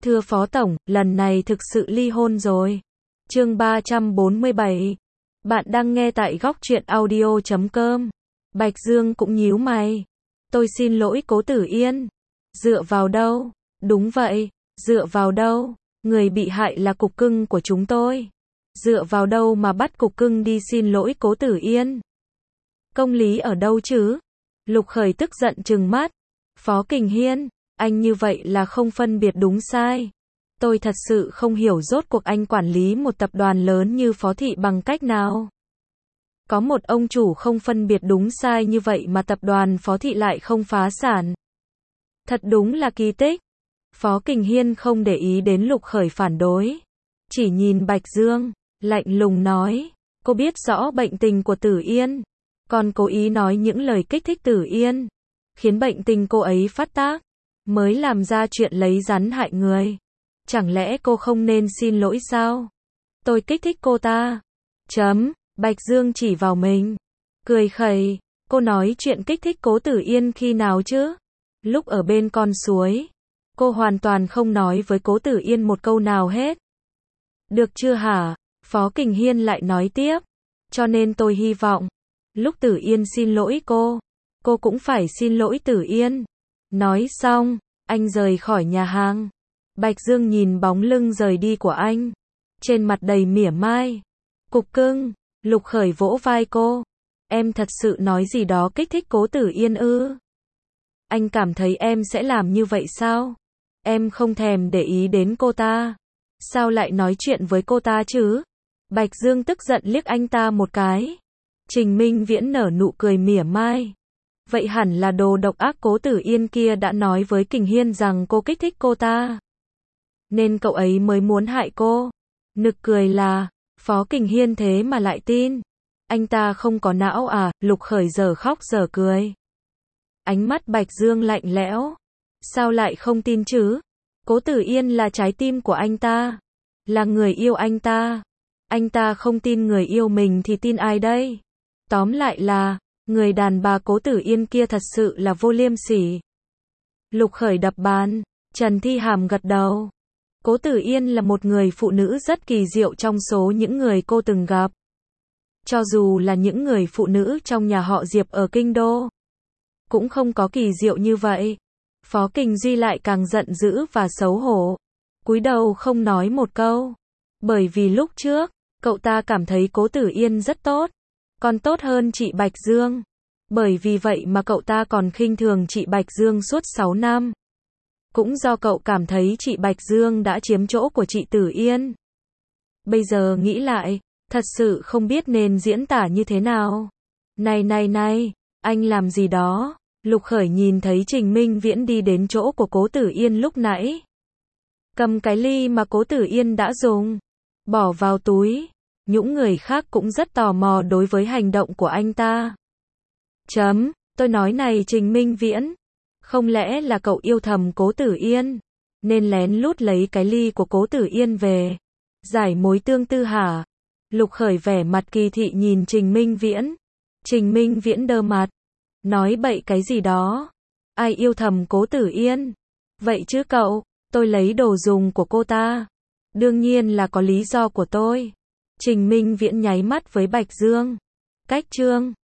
Thưa Phó Tổng, lần này thực sự ly hôn rồi. Chương 347. Bạn đang nghe tại góc truyện audio.com. Bạch Dương cũng nhíu mày. Tôi xin lỗi Cố Tử Yên. Dựa vào đâu? Đúng vậy, dựa vào đâu? Người bị hại là cục cưng của chúng tôi. Dựa vào đâu mà bắt cục cưng đi xin lỗi Cố Tử Yên? Công lý ở đâu chứ? Lục Khởi tức giận trừng mắt. Phó Kình Hiên, anh như vậy là không phân biệt đúng sai. Tôi thật sự không hiểu rốt cuộc anh quản lý một tập đoàn lớn như Phó Thị bằng cách nào. Có một ông chủ không phân biệt đúng sai như vậy mà tập đoàn Phó Thị lại không phá sản. Thật đúng là kỳ tích. Phó Kình Hiên không để ý đến Lục Khởi phản đối. Chỉ nhìn Bạch Dương, lạnh lùng nói, cô biết rõ bệnh tình của Tử Yên. Còn cố ý nói những lời kích thích Tử Yên, khiến bệnh tình cô ấy phát tác, mới làm ra chuyện lấy rắn hại người. Chẳng lẽ cô không nên xin lỗi sao? Tôi kích thích cô ta. Bạch Dương chỉ vào mình. Cười khẩy. Cô nói chuyện kích thích Cố Tử Yên khi nào chứ? Lúc ở bên con suối. Cô hoàn toàn không nói với Cố Tử Yên một câu nào hết. Được chưa hả? Phó Kình Hiên lại nói tiếp. Cho nên tôi hy vọng, lúc Tử Yên xin lỗi cô cũng phải xin lỗi Tử Yên. Nói xong, anh rời khỏi nhà hàng. Bạch Dương nhìn bóng lưng rời đi của anh, trên mặt đầy mỉa mai. Cục cưng. Lục Khởi vỗ vai cô. Em thật sự nói gì đó kích thích Cố Tử Yên ư? Anh cảm thấy em sẽ làm như vậy sao? Em không thèm để ý đến cô ta. Sao lại nói chuyện với cô ta chứ? Bạch Dương tức giận liếc anh ta một cái. Trình Minh Viễn nở nụ cười mỉa mai. Vậy hẳn là đồ độc ác Cố Tử Yên kia đã nói với Kình Hiên rằng cô kích thích cô ta, nên cậu ấy mới muốn hại cô. Nực cười là, Phó Kình Hiên thế mà lại tin. Anh ta không có não à? Lục Khởi giờ khóc giờ cười. Ánh mắt Bạch Dương lạnh lẽo. Sao lại không tin chứ? Cố Tử Yên là trái tim của anh ta, là người yêu anh ta. Anh ta không tin người yêu mình thì tin ai đây? Tóm lại là, người đàn bà Cố Tử Yên kia thật sự là vô liêm sỉ. Lục Khởi đập bàn. Trần Thi Hàm gật đầu. Cố Tử Yên là một người phụ nữ rất kỳ diệu trong số những người cô từng gặp. Cho dù là những người phụ nữ trong nhà họ Diệp ở Kinh Đô, cũng không có kỳ diệu như vậy. Phó Kình Duy lại càng giận dữ và xấu hổ, cúi đầu không nói một câu. Bởi vì lúc trước, cậu ta cảm thấy Cố Tử Yên rất tốt, còn tốt hơn chị Bạch Dương. Bởi vì vậy mà cậu ta còn khinh thường chị Bạch Dương suốt 6 năm. Cũng do cậu cảm thấy chị Bạch Dương đã chiếm chỗ của chị Tử Yên. Bây giờ nghĩ lại, thật sự không biết nên diễn tả như thế nào. Này, anh làm gì đó? Lục Khởi nhìn thấy Trình Minh Viễn đi đến chỗ của Cố Tử Yên lúc nãy, cầm cái ly mà Cố Tử Yên đã dùng, bỏ vào túi. Những người khác cũng rất tò mò đối với hành động của anh ta. Tôi nói này Trình Minh Viễn, không lẽ là cậu yêu thầm Cố Tử Yên, nên lén lút lấy cái ly của Cố Tử Yên về, giải mối tương tư hả? Lục Khởi vẻ mặt kỳ thị nhìn Trình Minh Viễn. Trình Minh Viễn đơ mặt, nói bậy cái gì đó? Ai yêu thầm Cố Tử Yên? Vậy chứ cậu, tôi lấy đồ dùng của cô ta. Đương nhiên là có lý do của tôi. Trình Minh Viễn nháy mắt với Bạch Dương. Cách chương